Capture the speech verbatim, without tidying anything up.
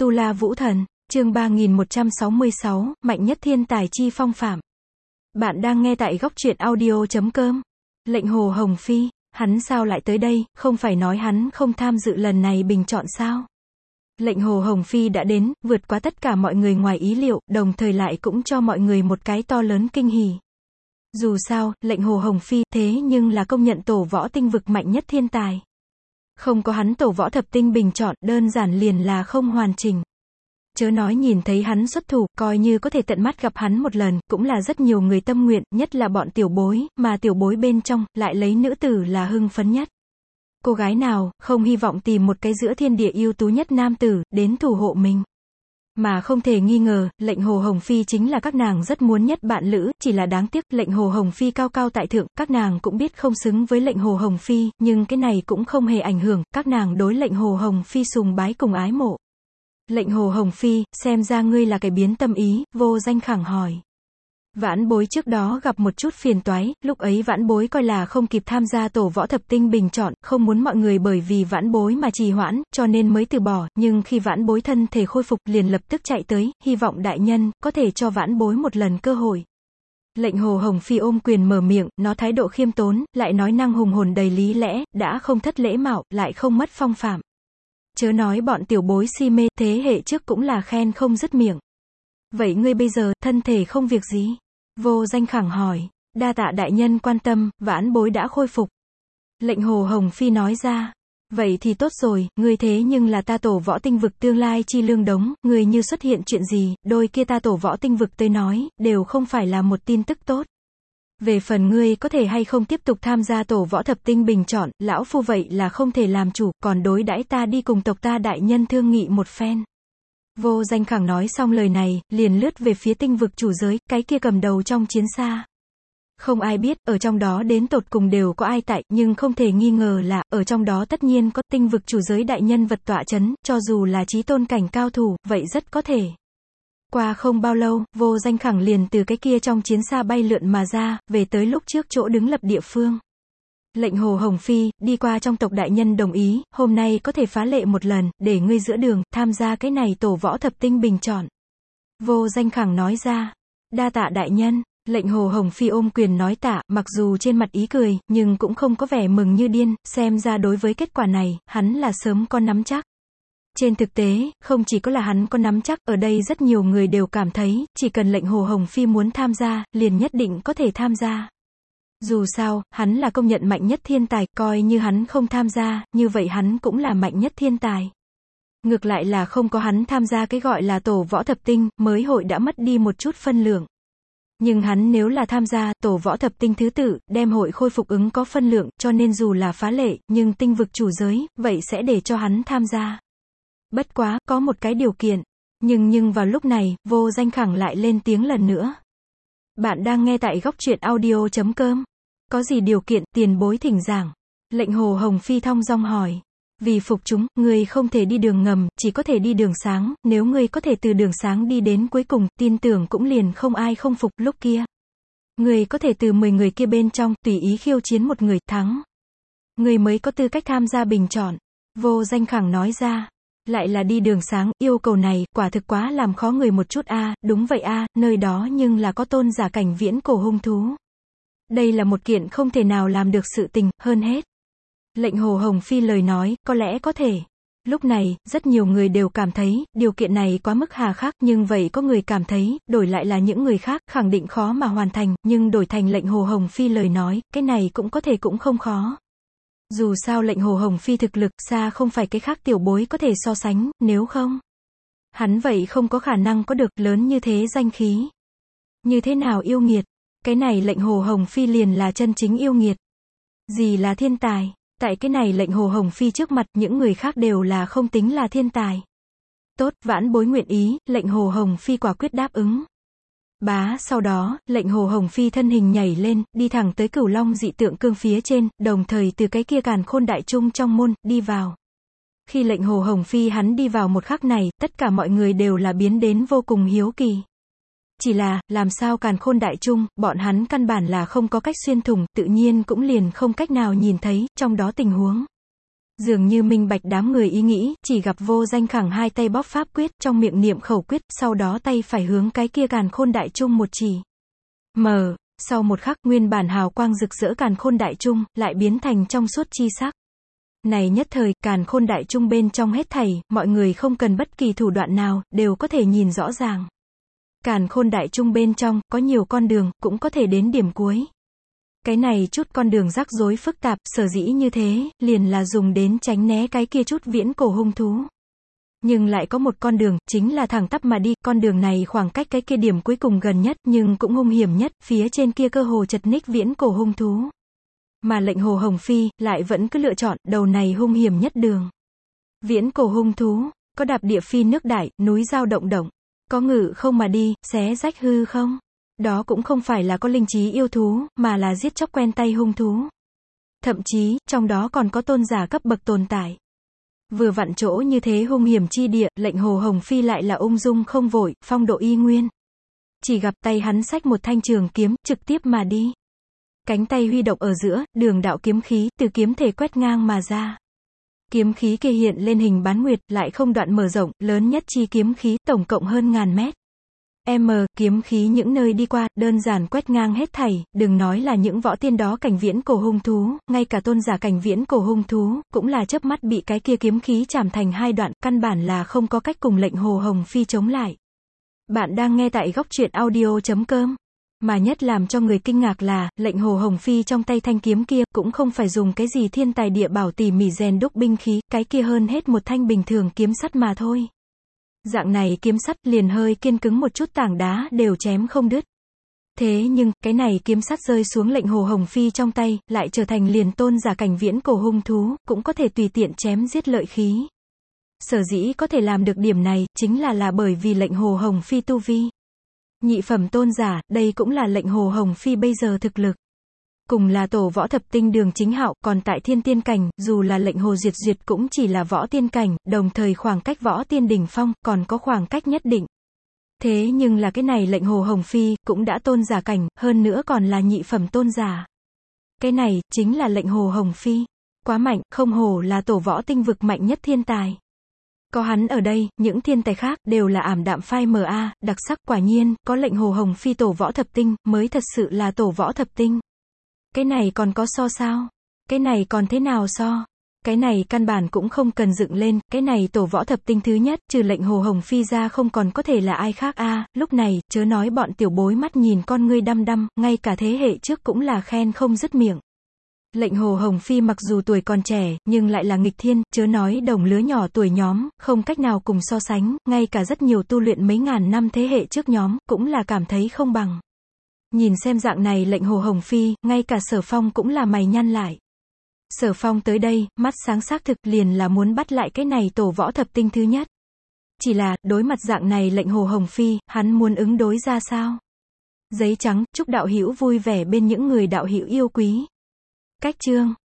Tu La Vũ Thần, chương ba nghìn một trăm sáu mươi sáu, mạnh nhất thiên tài chi phong phạm. Bạn đang nghe tại góc truyện audio chấm com. Lệnh Hồ Hồng Phi, hắn sao lại tới đây, không phải nói hắn không tham dự lần này bình chọn sao? Lệnh Hồ Hồng Phi đã đến, vượt qua tất cả mọi người ngoài ý liệu, đồng thời lại cũng cho mọi người một cái to lớn kinh hỉ. Dù sao, lệnh Hồ Hồng Phi, thế nhưng là công nhận tổ võ tinh vực mạnh nhất thiên tài. Không có hắn tổ võ thập tinh bình chọn, đơn giản liền là không hoàn chỉnh. Chớ nói nhìn thấy hắn xuất thủ, coi như có thể tận mắt gặp hắn một lần, cũng là rất nhiều người tâm nguyện, nhất là bọn tiểu bối, mà tiểu bối bên trong, lại lấy nữ tử là hưng phấn nhất. Cô gái nào, không hy vọng tìm một cái giữa thiên địa ưu tú nhất nam tử, đến thủ hộ mình. Mà không thể nghi ngờ, lệnh Hồ Hồng Phi chính là các nàng rất muốn nhất bạn lữ, chỉ là đáng tiếc, lệnh Hồ Hồng Phi cao cao tại thượng, các nàng cũng biết không xứng với lệnh Hồ Hồng Phi, nhưng cái này cũng không hề ảnh hưởng, các nàng đối lệnh Hồ Hồng Phi sùng bái cùng ái mộ. Lệnh Hồ Hồng Phi, xem ra ngươi là cái biến tâm ý, Vô Danh khẳng hỏi. Vãn bối trước đó gặp một chút phiền toái, lúc ấy vãn bối coi là không kịp tham gia tổ võ thập tinh bình chọn, không muốn mọi người bởi vì vãn bối mà trì hoãn, cho nên mới từ bỏ, nhưng khi vãn bối thân thể khôi phục liền lập tức chạy tới, hy vọng đại nhân, có thể cho vãn bối một lần cơ hội. Lệnh Hồ Hồng Phi ôm quyền mở miệng, nó thái độ khiêm tốn, lại nói năng hùng hồn đầy lý lẽ, đã không thất lễ mạo, lại không mất phong phạm. Chớ nói bọn tiểu bối si mê, thế hệ trước cũng là khen không dứt miệng. Vậy ngươi bây giờ, thân thể không việc gì? Vô Danh khẳng hỏi. Đa tạ đại nhân quan tâm, vãn bối đã khôi phục. Lệnh Hồ Hồng Phi nói ra. Vậy thì tốt rồi, ngươi thế nhưng là ta tổ võ tinh vực tương lai chi lương đống, ngươi như xuất hiện chuyện gì, đôi kia ta tổ võ tinh vực tới nói, đều không phải là một tin tức tốt. Về phần ngươi có thể hay không tiếp tục tham gia tổ võ thập tinh bình chọn, lão phu vậy là không thể làm chủ, còn đối đãi ta đi cùng tộc ta đại nhân thương nghị một phen. Vô Danh khẳng nói xong lời này, liền lướt về phía tinh vực chủ giới, cái kia cầm đầu trong chiến xa. Không ai biết, ở trong đó đến tột cùng đều có ai tại, nhưng không thể nghi ngờ là, ở trong đó tất nhiên có tinh vực chủ giới đại nhân vật tọa chấn, cho dù là chí tôn cảnh cao thủ, vậy rất có thể. Qua không bao lâu, Vô Danh khẳng liền từ cái kia trong chiến xa bay lượn mà ra, về tới lúc trước chỗ đứng lập địa phương. Lệnh Hồ Hồng Phi, đi qua trong tộc đại nhân đồng ý, hôm nay có thể phá lệ một lần, để ngươi giữa đường, tham gia cái này tổ võ thập tinh bình chọn. Vô Danh khẳng nói ra. Đa tạ đại nhân. Lệnh Hồ Hồng Phi ôm quyền nói tạ, mặc dù trên mặt ý cười, nhưng cũng không có vẻ mừng như điên, xem ra đối với kết quả này, hắn là sớm có nắm chắc. Trên thực tế, không chỉ có là hắn có nắm chắc, ở đây rất nhiều người đều cảm thấy, chỉ cần lệnh Hồ Hồng Phi muốn tham gia, liền nhất định có thể tham gia. Dù sao, hắn là công nhận mạnh nhất thiên tài, coi như hắn không tham gia, như vậy hắn cũng là mạnh nhất thiên tài. Ngược lại là không có hắn tham gia cái gọi là tổ võ thập tinh, mới hội đã mất đi một chút phân lượng. Nhưng hắn nếu là tham gia tổ võ thập tinh thứ tự, đem hội khôi phục ứng có phân lượng, cho nên dù là phá lệ, nhưng tinh vực chủ giới, vậy sẽ để cho hắn tham gia. Bất quá, có một cái điều kiện. Nhưng nhưng vào lúc này, Vô Danh khẳng lại lên tiếng lần nữa. Bạn đang nghe tại góc truyện audio chấm com. Có gì điều kiện, tiền bối thỉnh giảng. Lệnh Hồ Hồng Phi thong dong hỏi. Vì phục chúng, ngươi không thể đi đường ngầm, chỉ có thể đi đường sáng, nếu ngươi có thể từ đường sáng đi đến cuối cùng, tin tưởng cũng liền không ai không phục, lúc kia. Ngươi có thể từ mười người kia bên trong, tùy ý khiêu chiến một người, thắng. Ngươi mới có tư cách tham gia bình chọn. Vô Danh khẳng nói ra. Lại là đi đường sáng, yêu cầu này, quả thực quá làm khó người một chút a à, đúng vậy a à, nơi đó nhưng là có tôn giả cảnh viễn cổ hung thú. Đây là một kiện không thể nào làm được sự tình, hơn hết. Lệnh Hồ Hồng Phi lời nói, có lẽ có thể. Lúc này, rất nhiều người đều cảm thấy, điều kiện này quá mức hà khắc, nhưng vậy có người cảm thấy, đổi lại là những người khác, khẳng định khó mà hoàn thành, nhưng đổi thành lệnh Hồ Hồng Phi lời nói, cái này cũng có thể cũng không khó. Dù sao lệnh Hồ Hồng Phi thực lực xa không phải cái khác tiểu bối có thể so sánh, nếu không. Hắn vậy không có khả năng có được lớn như thế danh khí. Như thế nào yêu nghiệt? Cái này lệnh Hồ Hồng Phi liền là chân chính yêu nghiệt. Gì là thiên tài? Tại cái này lệnh Hồ Hồng Phi trước mặt những người khác đều là không tính là thiên tài. Tốt, vãn bối nguyện ý, lệnh Hồ Hồng Phi quả quyết đáp ứng. Bá, sau đó, lệnh Hồ Hồng Phi thân hình nhảy lên, đi thẳng tới Cửu Long dị tượng cương phía trên, đồng thời từ cái kia càn khôn đại trung trong môn, đi vào. Khi lệnh Hồ Hồng Phi hắn đi vào một khắc này, tất cả mọi người đều là biến đến vô cùng hiếu kỳ. Chỉ là, làm sao càn khôn đại trung, bọn hắn căn bản là không có cách xuyên thủng, tự nhiên cũng liền không cách nào nhìn thấy, trong đó tình huống. Dường như minh bạch đám người ý nghĩ, chỉ gặp Vô Danh khẳng hai tay bóp pháp quyết, trong miệng niệm khẩu quyết, sau đó tay phải hướng cái kia càn khôn đại trung một chỉ. Mờ, sau một khắc, nguyên bản hào quang rực rỡ càn khôn đại trung, lại biến thành trong suốt chi sắc. Này nhất thời, càn khôn đại trung bên trong hết thảy, mọi người không cần bất kỳ thủ đoạn nào, đều có thể nhìn rõ ràng. Càn khôn đại trung bên trong, có nhiều con đường, cũng có thể đến điểm cuối. Cái này chút con đường rắc rối phức tạp, sở dĩ như thế, liền là dùng đến tránh né cái kia chút viễn cổ hung thú. Nhưng lại có một con đường, chính là thẳng tắp mà đi, con đường này khoảng cách cái kia điểm cuối cùng gần nhất, nhưng cũng hung hiểm nhất, phía trên kia cơ hồ chật ních viễn cổ hung thú. Mà lệnh Hồ Hồng Phi, lại vẫn cứ lựa chọn, đầu này hung hiểm nhất đường. Viễn cổ hung thú, có đạp địa phi nước đại, núi dao động động, có ngự không mà đi, xé rách hư không. Đó cũng không phải là có linh trí yêu thú, mà là giết chóc quen tay hung thú. Thậm chí, trong đó còn có tôn giả cấp bậc tồn tại. Vừa vặn chỗ như thế hung hiểm chi địa, lệnh Hồ Hồng Phi lại là ung dung không vội, phong độ y nguyên. Chỉ gặp tay hắn xách một thanh trường kiếm, trực tiếp mà đi. Cánh tay huy động ở giữa, đường đạo kiếm khí, từ kiếm thể quét ngang mà ra. Kiếm khí kia hiện lên hình bán nguyệt, lại không đoạn mở rộng, lớn nhất chi kiếm khí, tổng cộng hơn ngàn mét. M, kiếm khí những nơi đi qua, đơn giản quét ngang hết thảy, đừng nói là những võ tiên đó cảnh viễn cổ hung thú, ngay cả tôn giả cảnh viễn cổ hung thú, cũng là chớp mắt bị cái kia kiếm khí chảm thành hai đoạn, căn bản là không có cách cùng lệnh Hồ Hồng Phi chống lại. Bạn đang nghe tại góc truyện audio chấm com. Mà nhất làm cho người kinh ngạc là, lệnh Hồ Hồng Phi trong tay thanh kiếm kia, cũng không phải dùng cái gì thiên tài địa bảo tỉ mỉ rèn đúc binh khí, cái kia hơn hết một thanh bình thường kiếm sắt mà thôi. Dạng này kiếm sắt liền hơi kiên cứng một chút tảng đá đều chém không đứt. Thế nhưng, cái này kiếm sắt rơi xuống lệnh Hồ Hồng Phi trong tay, lại trở thành liền tôn giả cảnh viễn cổ hung thú, cũng có thể tùy tiện chém giết lợi khí. Sở dĩ có thể làm được điểm này, chính là là bởi vì lệnh Hồ Hồng Phi tu vi. Nhị phẩm tôn giả, đây cũng là lệnh Hồ Hồng Phi bây giờ thực lực. Cùng là tổ võ thập tinh Đường Chính Hạo, còn tại thiên tiên cảnh, dù là lệnh Hồ Duyệt Duyệt cũng chỉ là võ tiên cảnh, đồng thời khoảng cách võ tiên đỉnh phong, còn có khoảng cách nhất định. Thế nhưng là cái này lệnh Hồ Hồng Phi, cũng đã tôn giả cảnh, hơn nữa còn là nhị phẩm tôn giả. Cái này, chính là lệnh Hồ Hồng Phi. Quá mạnh, không hổ là tổ võ tinh vực mạnh nhất thiên tài. Có hắn ở đây, những thiên tài khác, đều là ảm đạm phai mờ a, đặc sắc quả nhiên, có lệnh Hồ Hồng Phi tổ võ thập tinh, mới thật sự là tổ võ thập tinh. Cái này còn có so sao? Cái này còn thế nào so? Cái này căn bản cũng không cần dựng lên, cái này tổ võ thập tinh thứ nhất, trừ lệnh Hồ Hồng Phi ra không còn có thể là ai khác a. Lúc này, chớ nói bọn tiểu bối mắt nhìn con ngươi đăm đăm, ngay cả thế hệ trước cũng là khen không dứt miệng. Lệnh Hồ Hồng Phi mặc dù tuổi còn trẻ, nhưng lại là nghịch thiên, chớ nói đồng lứa nhỏ tuổi nhóm, không cách nào cùng so sánh, ngay cả rất nhiều tu luyện mấy ngàn năm thế hệ trước nhóm, cũng là cảm thấy không bằng. Nhìn xem dạng này lệnh Hồ Hồng Phi, ngay cả Sở Phong cũng là mày nhăn lại. Sở Phong tới đây, mắt sáng xác thực liền là muốn bắt lại cái này tổ võ thập tinh thứ nhất. Chỉ là, đối mặt dạng này lệnh Hồ Hồng Phi, hắn muốn ứng đối ra sao? Giấy trắng, chúc đạo hữu vui vẻ bên những người đạo hữu yêu quý. Cách chương